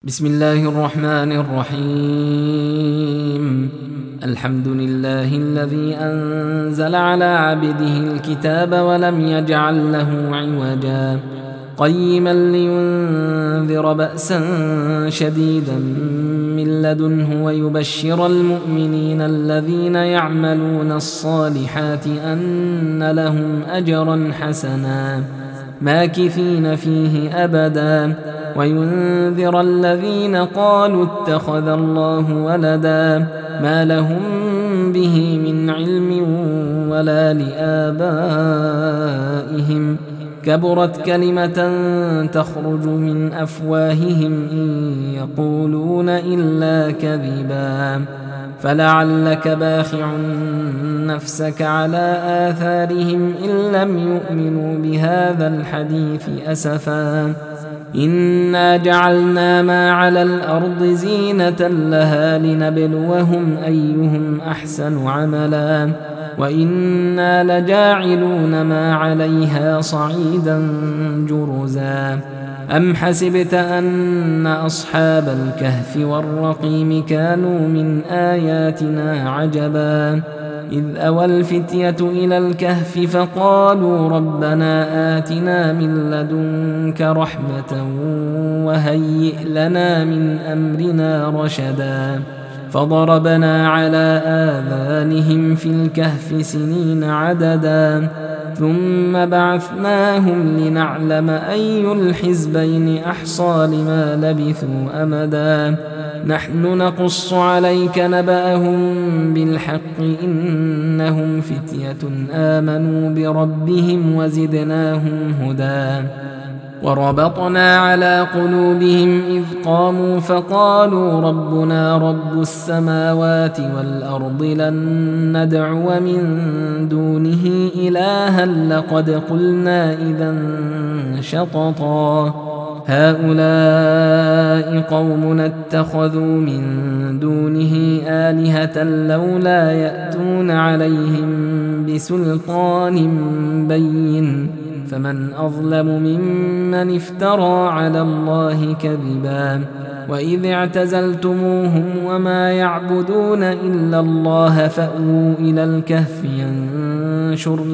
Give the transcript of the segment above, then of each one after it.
بسم الله الرحمن الرحيم. الحمد لله الذي أنزل على عبده الكتاب ولم يجعل له عوجا قيما لينذر بأسا شديدا من لدنه ويبشر المؤمنين الذين يعملون الصالحات أن لهم أجرا حسنا ماكثين فيه أبدا وينذر الذين قالوا اتخذ الله ولدا ما لهم به من علم ولا لآبائهم كبرت كلمة تخرج من أفواههم إن يقولون إلا كذبا فلعلك باخع نفسك على آثارهم إن لم يؤمنوا بهذا الحديث أسفا إنا جعلنا ما على الأرض زينة لها لنبلوهم أيهم أحسن عملا وإنا لجاعلون ما عليها صعيدا جرزا أم حسبت أن أصحاب الكهف والرقيم كانوا من آياتنا عجبا إذ أوى الفتية إلى الكهف فقالوا ربنا آتنا من لدنك رحمة وهيئ لنا من أمرنا رشدا فضربنا على آذانهم في الكهف سنين عددا ثم بعثناهم لنعلم أي الحزبين أحصى لما لبثوا أمدا نحن نقص عليك نبأهم بالحق إنهم فتية آمنوا بربهم وزدناهم هدى وربطنا على قلوبهم إذ قاموا فقالوا ربنا رب السماوات والأرض لن ندعو من دونه إلها لقد قلنا إذا شططا هؤلاء قومنا اتخذوا من دونه آلهة لولا يأتون عليهم بسلطان بين فمن أظلم ممن افترى على الله كذبا وإذ اعتزلتموهم وما يعبدون إلا الله فأووا إلى الكهف ينشر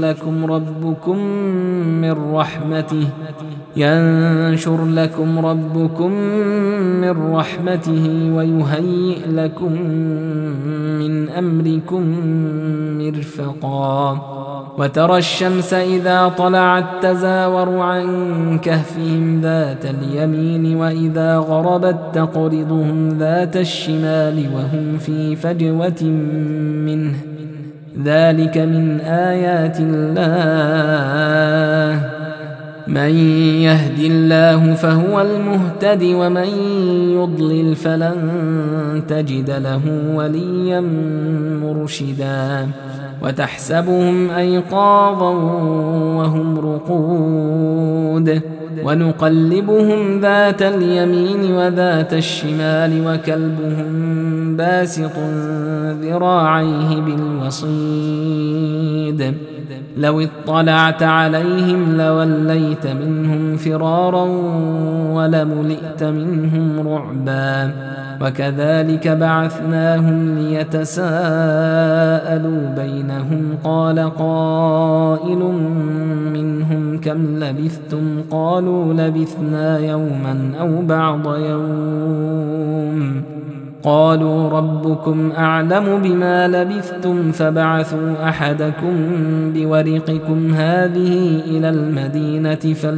لكم ربكم من رحمته ويهيئ لكم من أمركم مرفقا وترى الشمس إذا طلعت تزاور عن كهفهم ذات اليمين وإذا غربت تقرضهم ذات الشمال وهم في فجوة منه ذلك من آيات الله من يهد الله فهو المهتد ومن يضلل فلن تجد له وليا مرشدا وتحسبهم أيقاظا وهم رقود ونقلبهم ذات اليمين وذات الشمال وكلبهم باسط ذراعيه بالوصيد لو اطلعت عليهم لوليت منهم فرارا ولملئت منهم رعبا وكذلك بعثناهم ليتساءلوا بينهم قال قائل منهم كم لبثتم قالوا لبثنا يوما أو بعض يوم قالوا ربكم أعلم بما لبثتم فبعثوا أحدكم بورقكم هذه إلى المدينة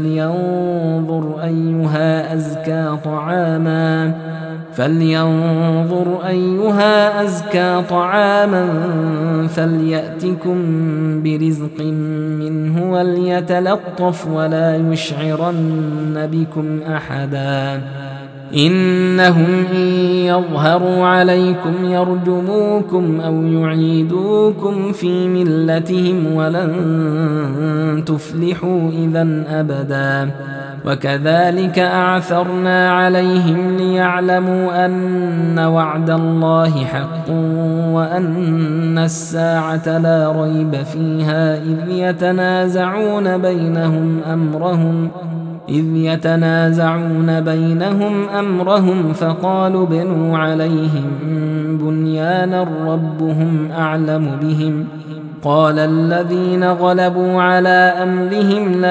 فلينظر أيها أزكى طعاما فليأتكم برزق منه وليتلطف ولا يشعرن بكم أحدا إنهم إن يظهروا عليكم يرجموكم أو يعيدوكم في ملتهم ولن تفلحوا إذا أبدا وكذلك أعثرنا عليهم ليعلموا أن وعد الله حق وأن الساعة لا ريب فيها إذ يتنازعون بينهم أمرهم إذ يتنازعون بينهم أمرهم فقالوا بنوا عليهم بنيانا ربهم أعلم بهم قال الذين غلبوا على أمرهم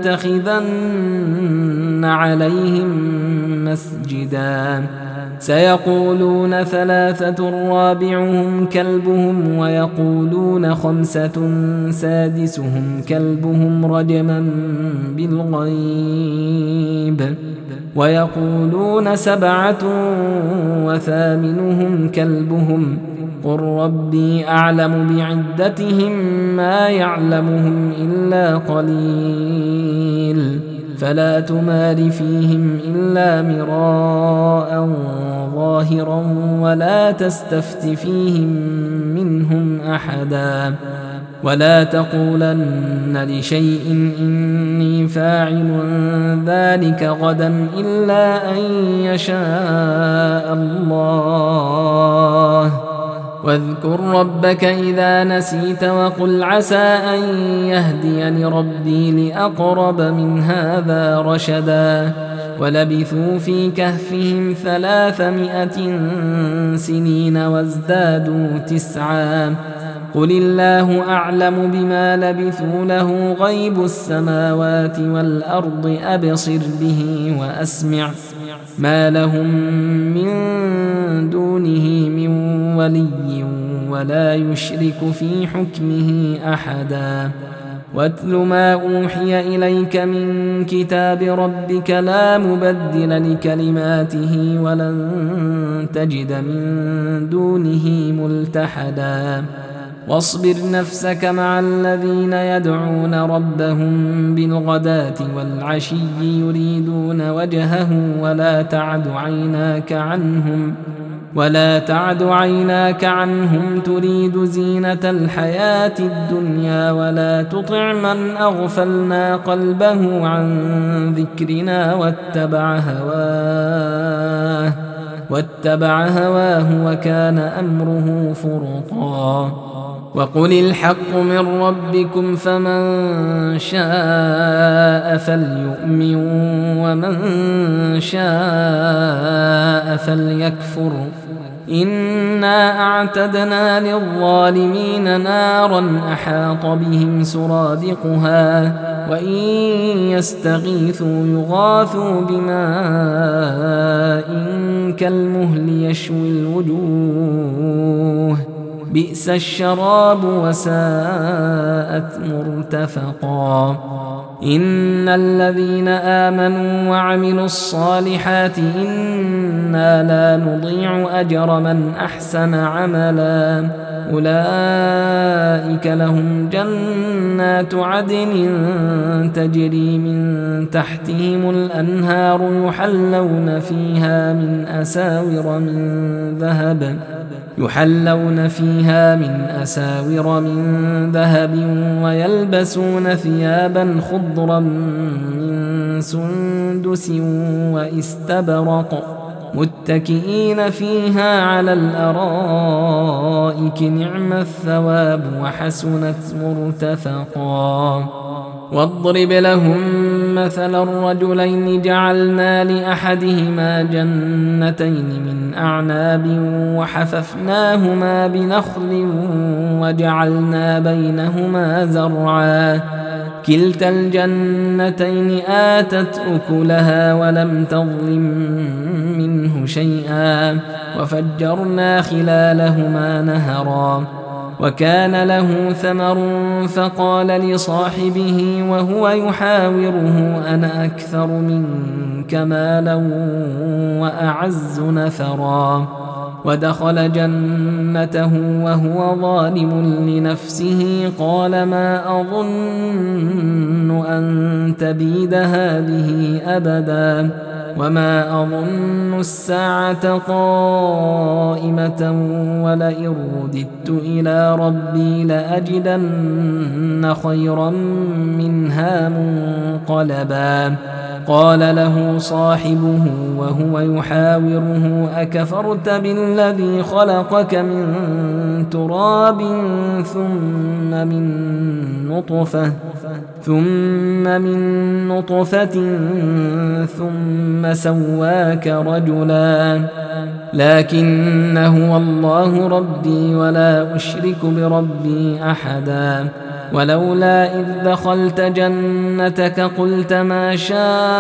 لنتخذن عليهم مسجدا سيقولون 3 رابعهم كلبهم ويقولون 5 سادسهم كلبهم رجما بالغيب ويقولون 7 وثامنهم كلبهم قل ربي أعلم بعدتهم ما يعلمهم إلا قليل فلا تمار فيهم إلا مراء ظاهرا ولا تستفت فيهم منهم أحدا ولا تقولن لشيء إني فاعل ذلك غدا إلا أن يشاء الله واذكر ربك إذا نسيت وقل عسى أن يهديني ربي لأقرب من هذا رشدا ولبثوا في كهفهم 300 سنين وازدادوا 9 قل الله أعلم بما لبثوا له غيب السماوات والأرض أبصر به وأسمع ما لهم من دونه من ولي ولا يشرك في حكمه أحدا واتل ما أوحي إليك من كتاب ربك لا مبدل لكلماته ولن تجد من دونه ملتحدا واصبر نفسك مع الذين يدعون ربهم بالغداة والعشي يريدون وجهه ولا تعد عيناك عنهم تريد زينة الحياة الدنيا ولا تطع من أغفلنا قلبه عن ذكرنا واتبع هواه وكان أمره فرطا وقل الحق من ربكم فمن شاء فليؤمن ومن شاء فليكفر إنا أعتدنا للظالمين نارا أحاط بهم سرادقها وإن يستغيثوا يغاثوا بماء كالمهل يشوي الوجوه بئس الشراب وساءت مرتفقا إن الذين آمنوا وعملوا الصالحات إنا لا نضيع أجر من أحسن عملا أولئك لهم جنات عدن تجري من تحتهم الأنهار يحلون فيها من أساور من ذهب ويلبسون ثيابا خضرا من سندس واستبرق متكئين فيها على الأرائك نعم الثواب وحسنت مرتفقا واضرب لهم مثل الرجلين جعلنا لأحدهما جنتين من أعناب وحففناهما بنخل وجعلنا بينهما زرعا كلتا الجنتين آتت أكلها ولم تظلم منه شيئا وفجرنا خلالهما نهرا وكان له ثمر فقال لصاحبه وهو يحاوره أنا أكثر منك مالا وأعز نفرا ودخل جنته وهو ظالم لنفسه قال ما أظن أن تبيد هذه أبدا وما أظن الساعة قائمة ولئن رددت إلى ربي لأجدن خيرا منها منقلبا قال له صاحبه وهو يحاوره أكفرت بالذي خلقك من تراب ثم من نطفة ثم سواك رجلا لكن هو الله ربي ولا أشرك بربي أحدا ولولا إذ دخلت جنتك قلت ما شاء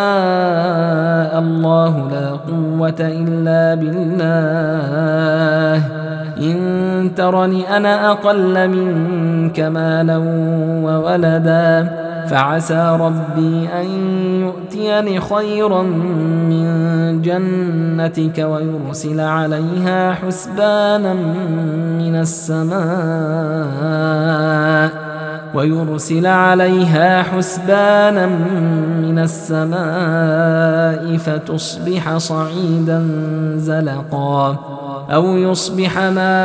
الله لا قوة إلا بالله إن ترني أنا أقل منك مالا وولدا فعسى ربي أن يؤتيني خيرا من جنتك ويرسل عليها حسبانا من السماء فتصبح صعيدا زلقا أو يصبح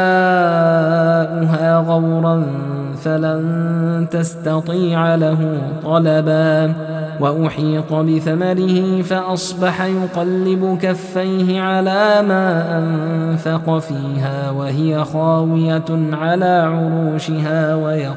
ماؤها غورا فلن تستطيع له طلبا وأحيط بثمره فأصبح يقلب كفيه على ما أنفق فيها وهي خاوية على عروشها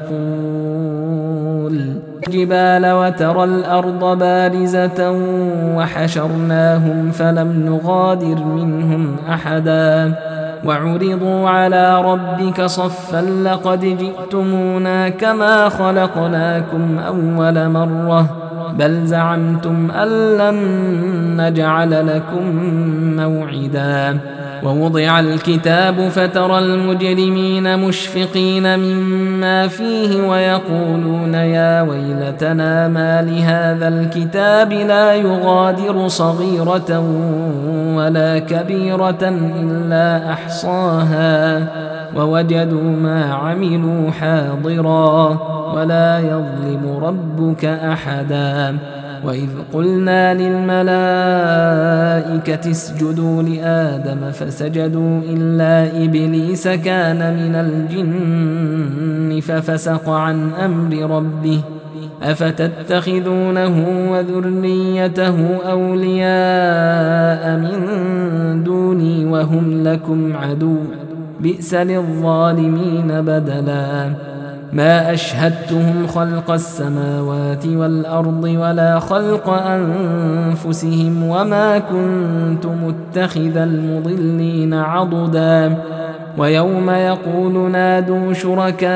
ويقول الجبال وترى الأرض بارزة وحشرناهم فلم نغادر منهم أحدا وعرضوا على ربك صفا لقد جئتمونا كما خلقناكم أول مرة بل زعمتم أن لن نجعل لكم موعدا ووضع الكتاب فترى المجرمين مشفقين مما فيه ويقولون يا ويلتنا ما لهذا الكتاب لا يغادر صغيرة ولا كبيرة إلا أحصاها ووجدوا ما عملوا حاضرا ولا يظلم ربك أحدا وإذ قلنا للملائكة اسجدوا لآدم فسجدوا إلا إبليس كان من الجن ففسق عن أمر ربه أفتتخذونه وذريته أولياء من دوني وهم لكم عدو بئس للظالمين بدلا ما أشهدتهم خلق السماوات والأرض ولا خلق أنفسهم وما كنت متخذ المضلين عضدا ويوم يقول نادوا شركائي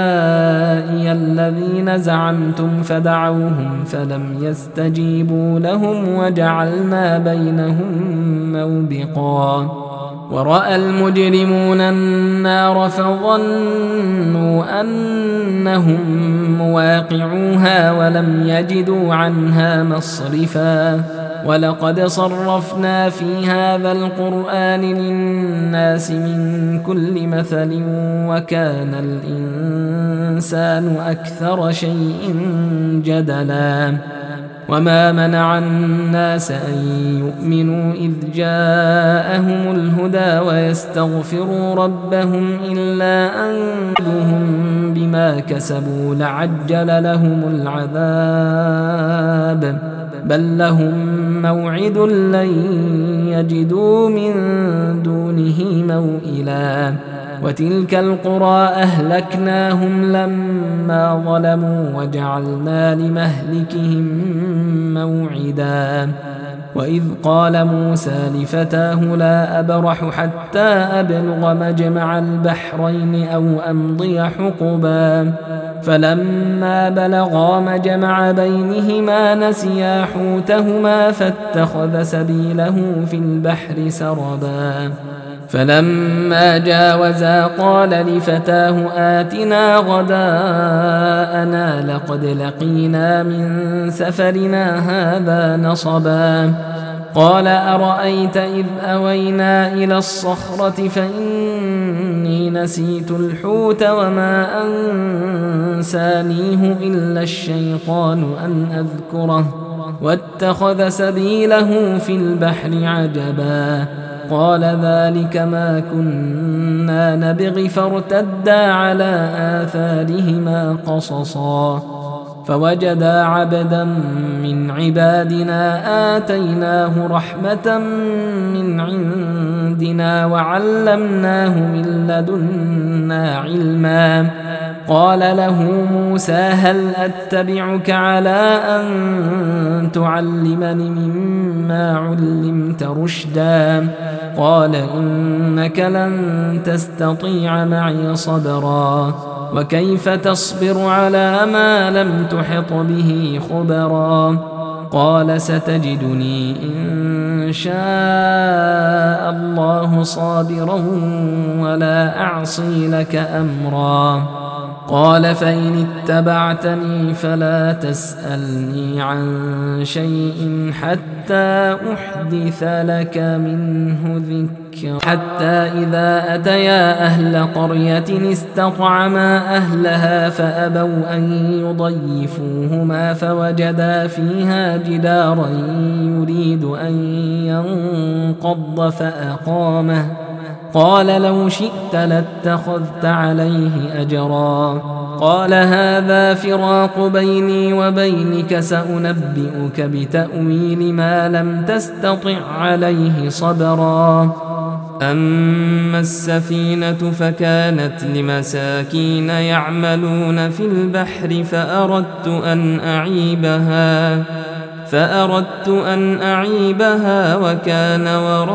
الذين زعمتم فدعوهم فلم يستجيبوا لهم وجعلنا بينهم موبقا ورأى المجرمون النار فظنوا أنهم مواقعوها ولم يجدوا عنها مصرفا ولقد صرفنا في هذا القرآن للناس من كل مثل وكان الإنسان أكثر شيء جدلا وما منع الناس أن يؤمنوا إذ جاءهم الهدى ويستغفروا ربهم إلا أن يأخذهم بما كسبوا لعجل لهم العذاب بل لهم موعد لن يجدوا من دونه موئلا وتلك القرى أهلكناهم لما ظلموا وجعلنا لمهلكهم موعدا وإذ قال موسى لفتاه لا أبرح حتى أبلغ مجمع البحرين أو أمضي حقبا فلما بلغا مجمع بينهما نسيا حوتهما فاتخذ سبيله في البحر سربا فلما جاوزا قال لفتاه آتنا غداءنا لقد لقينا من سفرنا هذا نصبا قال أرأيت إذ أوينا إلى الصخرة فإني نسيت الحوت وما أنسانيه إلا الشيطان أن أذكره واتخذ سبيله في البحر عجبا قال ذلك ما كنا نبغي فارتدا على آثارهما قصصا فوجدا عبدا من عبادنا آتيناه رحمة من عندنا وعلمناه من لدنا علما قال له موسى هل أتبعك على أن تعلمني مما علمت رشدا قال إنك لن تستطيع معي صبرا وكيف تصبر على ما لم تحط به خبرا قال ستجدني إن شاء الله صابرا ولا أعصي لك أمرا قال فإن اتبعتني فلا تسألني عن شيء حتى أحدث لك منه ذكرا حتى إذا أتيا أهل قرية استطعما أهلها فأبوا أن يضيفوهما فوجدا فيها جدارا يريد أن ينقض فأقامه قال لو شئت لاتخذت عليه أجرا قال هذا فراق بيني وبينك سأنبئك بتأويل ما لم تستطع عليه صبرا أما السفينة فكانت لمساكين يعملون في البحر فأردت أن أعيبها وكان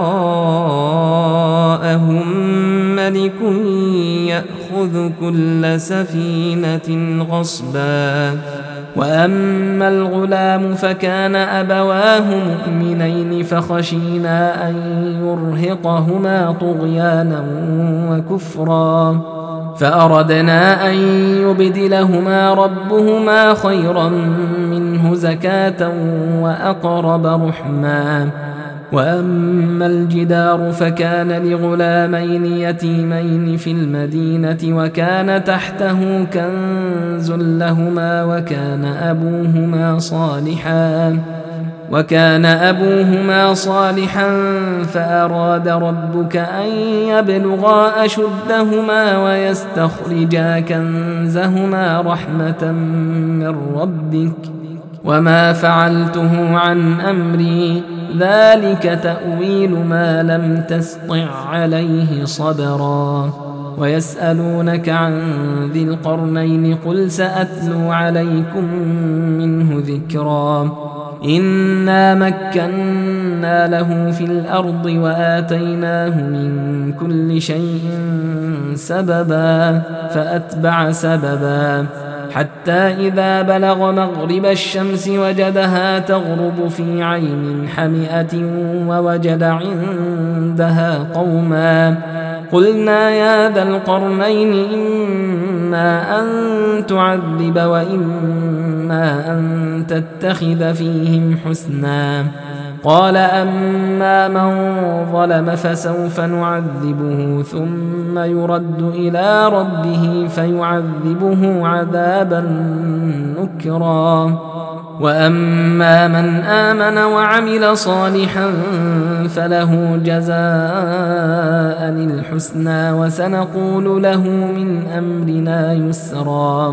وراءهم ملك يأخذ كل سفينة غصبا وأما الغلام فكان أبواه مؤمنين فخشينا أن يرهقهما طغيانا وكفرا فأردنا أن يبدلهما ربهما خيرا منه زكاة وأقرب رحما وأما الجدار فكان لغلامين يتيمين في المدينة وكان تحته كنز لهما وكان أبوهما صالحا فأراد ربك أن يبلغا أشدهما ويستخرجا كنزهما رحمة من ربك وما فعلته عن أمري ذلك تأويل ما لم تسطع عليه صبرا ويسألونك عن ذي القرنين قل سأتلو عليكم منه ذكرا إنا مكنا له في الأرض وآتيناه من كل شيء سببا فأتبع سببا حتى إذا بلغ مغرب الشمس وجدها تغرب في عين حمئة ووجد عندها قوما قلنا يا ذا القرنين إما أن تعذب وإما أن تتخذ فيهم حسنا قال أما من ظلم فسوف نعذبه ثم يرد إلى ربه فيعذبه عذابا نكرا وأما من آمن وعمل صالحا فله جزاء الحسنى وسنقول له من أمرنا يسرا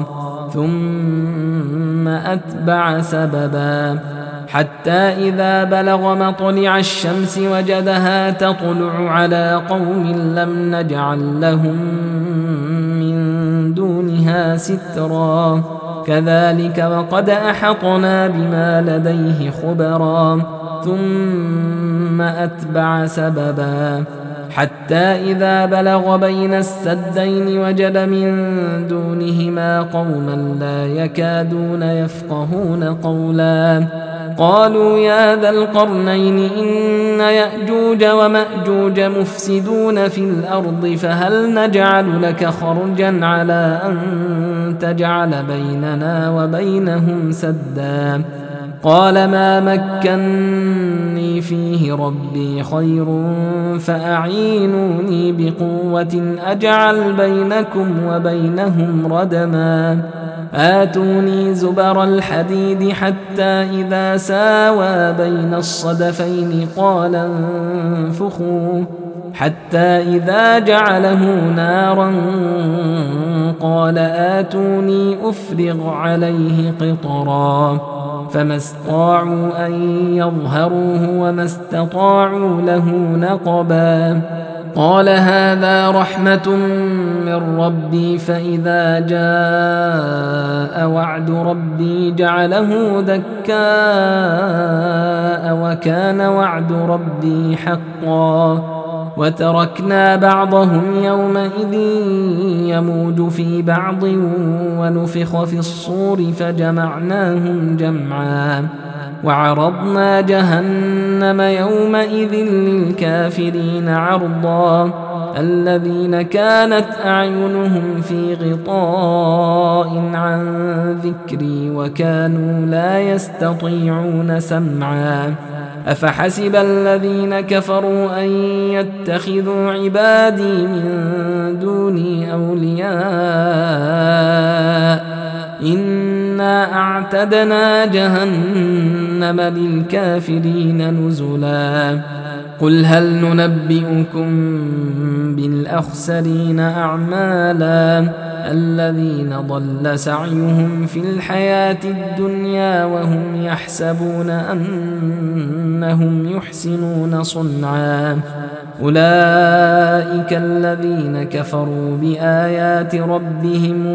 ثم أتبع سببا حتى إذا بلغ مطلع الشمس وجدها تطلع على قوم لم نجعل لهم من دونها سترا كذلك وقد أحطنا بما لديه خبرا ثم أتبع سببا حتى إذا بلغ بين السدين وجد من دونهما قوما لا يكادون يفقهون قولا قالوا يا ذا القرنين إن يأجوج ومأجوج مفسدون في الأرض فهل نجعل لك خرجا على أن تجعل بيننا وبينهم سدا قال ما مكني فيه ربي خير فأعينوني بقوة أجعل بينكم وبينهم ردما آتوني زبر الحديد حتى إذا ساوى بين الصدفين قال انفخوا حتى إذا جعله نارا قال آتوني أفرغ عليه قطرا فما استطاعوا أن يظهروه وما استطاعوا له نقبا قال هذا رحمة من ربي فإذا جاء وعد ربي جعله دكاء وكان وعد ربي حقا وتركنا بعضهم يومئذ يموج في بعض ونفخ في الصور فجمعناهم جمعا وعرضنا جهنم يومئذ للكافرين عرضا الذين كانت أعينهم في غطاء عن ذكري وكانوا لا يستطيعون سمعا أفحسب الذين كفروا أن يتخذوا عبادي من دوني أولياء إنا أعتدنا جهنم للكافرين نزلا قل هل ننبئكم بالأخسرين أعمالا الذين ضل سعيهم في الحياة الدنيا وهم يحسبون أنهم يحسنون صنعا أولئك الذين كفروا بآيات ربهم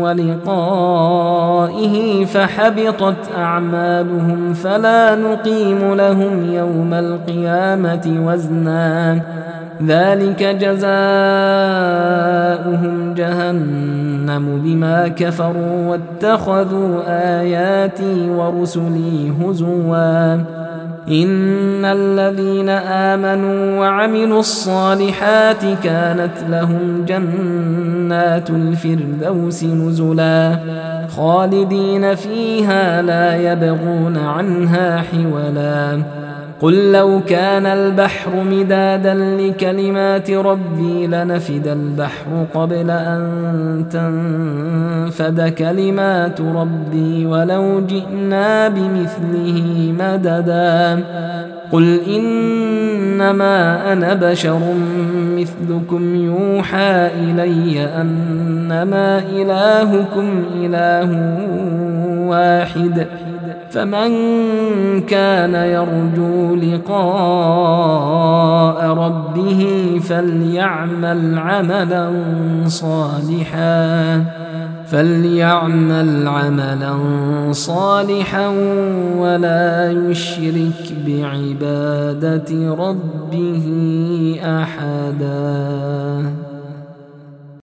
ولقائه فحبطت أعمالهم فلا نقيم لهم يوم القيامة وزنا ذلك جزاؤهم جهنم بما كفروا واتخذوا آياتي ورسلي هزوا إن الذين آمنوا وعملوا الصالحات كانت لهم جنات الفردوس نزلا خالدين فيها لا يبغون عنها حولا قل لو كان البحر مدادا لكلمات ربي لنفد البحر قبل أن تنفد كلمات ربي ولو جئنا بمثله مددا قل إنما أنا بشر مثلكم يوحى إلي أنما إلهكم إله واحد فمن كان يرجو لقاء ربه فليعمل عملا صالحا ولا يشرك بعبادة ربه أحدا.